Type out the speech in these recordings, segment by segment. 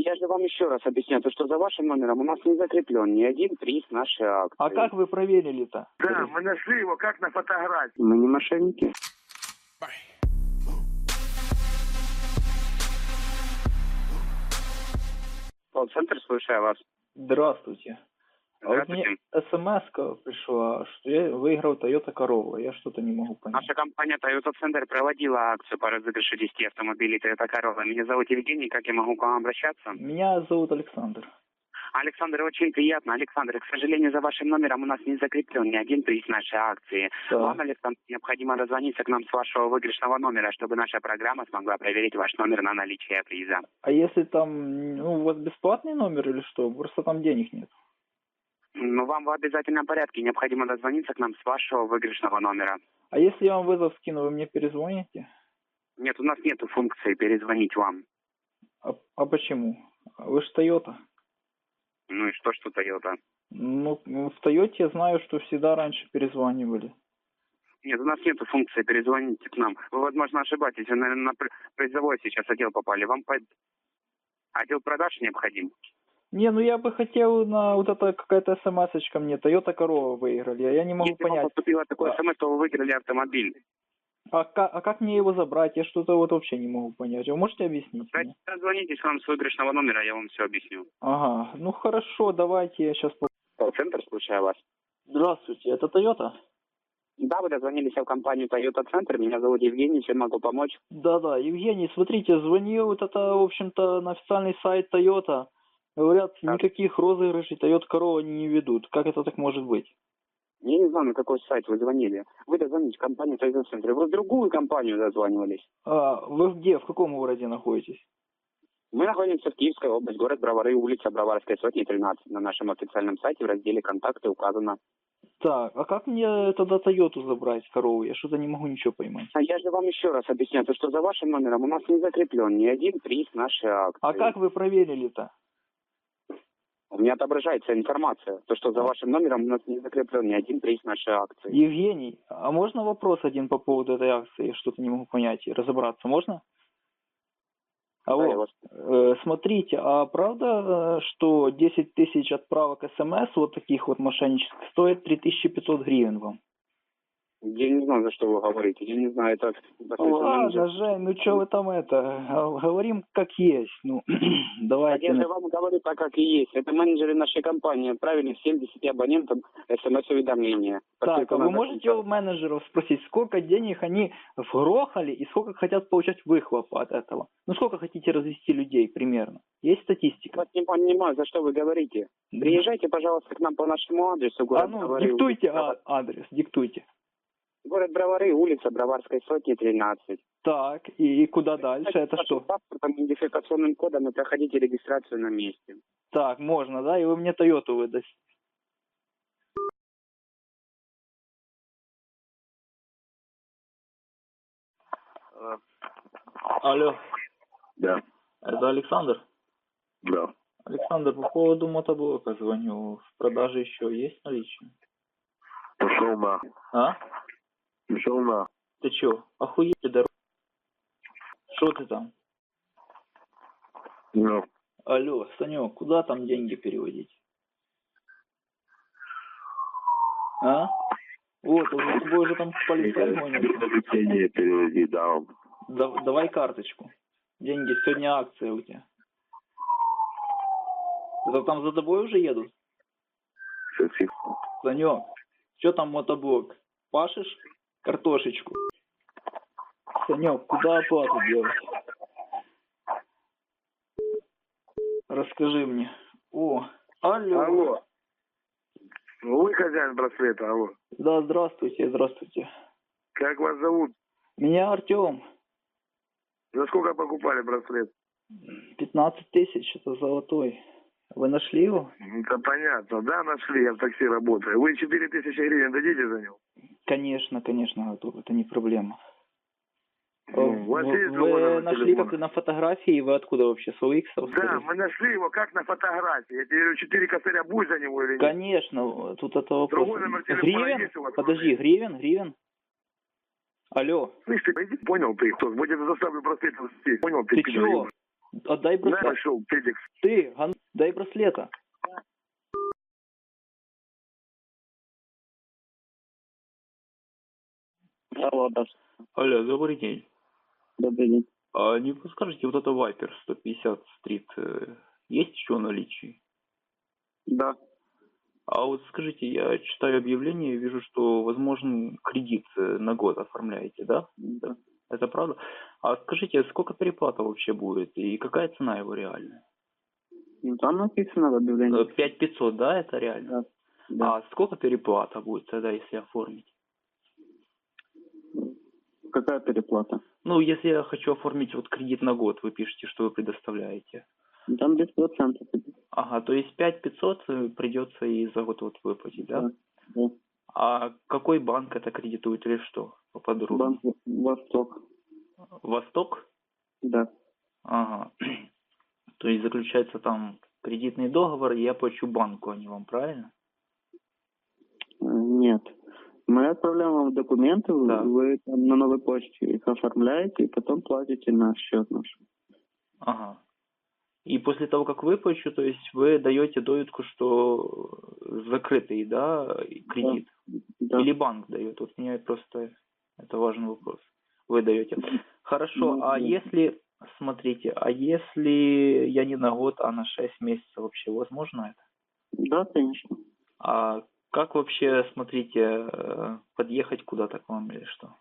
я же вам еще раз объясняю, то, что за вашим номером у нас не закреплен ни один приз нашей акции. А как вы проверили-то? Да, мы нашли его как на фотографии. Мы не мошенники. Колл-центр, слушаю вас. Здравствуйте. А вот мне смс-ка пришла, что я выиграл Toyota Corolla. Я что-то не могу понять. Наша компания Toyota Center проводила акцию по разыгрышу 10 автомобилей Toyota Corolla. Меня зовут Евгений, как я могу к вам обращаться? Меня зовут Александр. Александр, очень приятно. Александр, к сожалению, за вашим номером у нас не закреплен ни один приз нашей акции. Да. Вам, Александр, необходимо дозвониться к нам с вашего выигрышного номера, чтобы наша программа смогла проверить ваш номер на наличие приза. А если там, у вас бесплатный номер или что? Просто там денег нет. Но вам в обязательном порядке необходимо дозвониться к нам с вашего выигрышного номера. А если я вам вызов скину, вы мне перезвоните? Нет, у нас нет функции перезвонить вам. А почему? Вы же Toyota. Ну и что Toyota? Ну, в Toyota я знаю, что всегда раньше перезванивали. Нет, у нас нет функции перезвонить к нам. Вы, возможно, ошибаетесь. Вы, наверное, на призовой сейчас отдел попали. Вам отдел продаж необходим? Не, ну я бы хотел на вот это какая-то смс-очка мне. Toyota Corolla выиграли, а я не могу Если понять. вам поступило такое смс, то вы выиграли автомобиль. А как мне его забрать? Я что-то вот вообще не могу понять. Вы можете объяснить мне? Звоните к нам с выигрышного номера, я вам все объясню. Ага, ну хорошо, давайте я сейчас... Колл-центр, слушаю вас. Здравствуйте, это Toyota? Да, вы дозвонились в компанию Toyota Center. Меня зовут Евгений, чем могу помочь? Да, Евгений, смотрите, звонил вот это, в общем-то, на официальный сайт Toyota. Говорят, никаких розыгрышей Toyota Corolla не ведут. Как это так может быть? Я не знаю, на какой сайт вы звонили. Вы дозвонились в компанию Toyota Center. Вы в другую компанию дозванивались. А вы где, в каком городе находитесь? Мы находимся в Киевской области, город Бровары, улица Броварской сотни, 13. На нашем официальном сайте в разделе «Контакты» указано. Так, а как мне тогда Toyota забрать, Corolla? Я что-то не могу ничего поймать. А я же вам еще раз объясняю, то, что за вашим номером у нас не закреплен ни один приз нашей акции. А как вы проверили-то? У меня отображается информация, то, что за вашим номером у нас не закреплен ни один приз нашей акции. Евгений, а можно вопрос один по поводу этой акции? Я что-то не могу понять и разобраться. Можно? Алло, смотрите, а правда, что 10 тысяч отправок СМС вот таких вот мошеннических стоит 3500 гривен вам? Я не знаю, за что вы говорите. Я не знаю, это... Ладно, Жень, ну что вы там говорим как есть. Ну, давайте. Я же вам говорю так, как и есть. Это менеджеры нашей компании отправили всем 10 абонентам СМС-уведомления. Так, а вы можете у менеджеров спросить, сколько денег они вгрохали и сколько хотят получать выхлопа от этого? Ну, сколько хотите развести людей примерно? Есть статистика? Я не понимаю, за что вы говорите. Приезжайте, пожалуйста, к нам по нашему адресу. Город Бровары, диктуйте адрес, диктуйте. Город Бровары, улица Броварской сотни, 13. Так, и куда дальше? Это что? Паспортом, идентификационным кодом и проходите регистрацию на месте. Так, можно, да? И вы мне Toyota выдасте. Алло. Да. Это Александр? Да. Александр, по поводу мотоблока звоню. В продаже еще есть наличие? Пошел на. А? Пошел на. Ты че, охуели, дорога? Что ты там? Ну. Алло, Санек, куда там деньги переводить? А? Вот, за тобой уже там полицай гонит. Переводи, да. Давай карточку. Деньги, сегодня акция у тебя. Это там за тобой уже едут? Санек, что там мотоблок? Пашешь картошечку? Санек, куда оплату делать? Расскажи мне. О, алло. Алло. Вы хозяин браслета, алло. Да, здравствуйте, здравствуйте. Как вас зовут? Меня Артем. За сколько покупали браслет? 15 тысяч, это золотой. Вы нашли его? Это понятно. Да, нашли, я в такси работаю. Вы 4000 гривен дадите за него? Конечно, готов, это не проблема. У вас есть вы нашли как на фотографии, вы откуда вообще, с OLX? Да, мы нашли его как на фотографии. Я тебе говорю, 4 косаря будет за него или нет? Конечно, тут это вопрос. Другой номер телефона есть у вас? Подожди, гривен? Алло. Слышь, ты понял ты, кто? Вот это заставлю браслет. Понял ты? Ты чё? Отдай Да, браслет. нашел, Федикс. Ты, дай браслета. Алло, да. Алло, добрый день. Добрый день. А не подскажете, вот это Viper 150 Street есть еще в наличии? Да. А вот скажите, я читаю объявление и вижу, что возможен кредит на год оформляете, да? Да. Это правда? А скажите, сколько переплата вообще будет и какая цена его реальная? Ну, там написано в объявлении. 5500, да, это реально? Да. Да. А сколько переплата будет тогда, если оформить? Какая переплата? Ну, если я хочу оформить вот кредит на год, вы пишете, что вы предоставляете. Ну, там без процентов. Ага, то есть 5500 придется и за год вот выплатить, да? Да. А какой банк это кредитует или что? Поподробнее. Банк Восток. Восток? Да. Ага. То есть заключается там кредитный договор, и я плачу банку, а не вам, правильно? Нет. Мы отправляем вам документы, Да. вы там на новой почте их оформляете и потом платите на счет наш. Ага. И после того, как выплачу, то есть вы даете довідку, что закрытый, да, кредит? Да. Или банк дает? Вот мне просто это важный вопрос. Вы даете. Хорошо, Ну, а да. если, смотрите, а если я не на год, а на 6 месяцев вообще возможно это? Да, конечно. А как вообще, смотрите, подъехать куда-то к вам или что?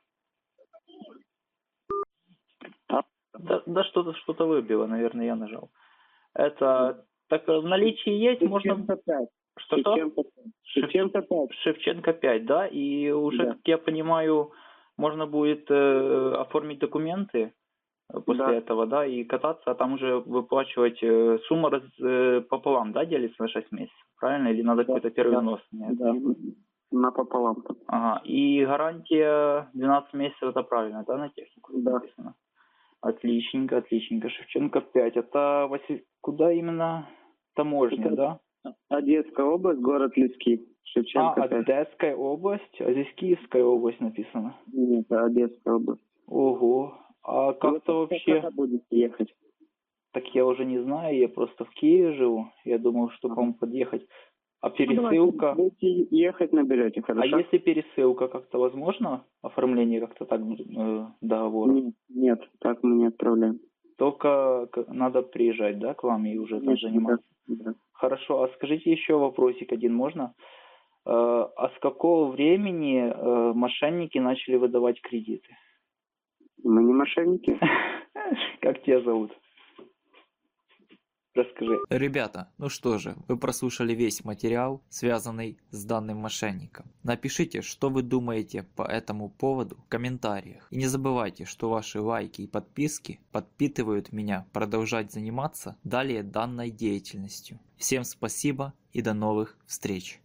А? Да что-то выбило, наверное, я нажал. Это так в наличии есть, можно... Шевченко 5. Что-что? Шевченко 5. Шевченко 5, да? И уже, Да. как я понимаю, можно будет оформить документы после Да. этого, да, и кататься, а там уже выплачивать сумма пополам, да, делится на 6 месяцев, правильно? Или надо Да. какой-то первый Да. взнос? Нет? Да. Напополам. Ага. И гарантия 12 месяцев, это правильно, да, на технику Да. написано? Отличненько, отличненько. Шевченко 5. Это куда именно? Таможня, Это- да? Одесская область, город Лиски. Шевченко 5. Одесская область, а здесь Киевская область написано. Нет, это Одесская область. Ого. А как-то Вы вообще... когда будете ехать? Так я уже не знаю, я просто в Киеве живу. Я думал, что к вам подъехать. А пересылка... Будете ехать, наберете, А хорошо? если пересылка, как-то возможно? Оформление как-то так договора? Нет, так мы не отправляем. Только надо приезжать, да, к вам и уже там Нет, заниматься? да. Хорошо, а скажите еще вопросик один можно? А с какого времени мошенники начали выдавать кредиты? Мы не мошенники. Как тебя зовут? Расскажи. Ребята, ну что же, вы прослушали весь материал, связанный с данным мошенником. Напишите, что вы думаете по этому поводу в комментариях. И не забывайте, что ваши лайки и подписки подпитывают меня продолжать заниматься далее данной деятельностью. Всем спасибо и до новых встреч.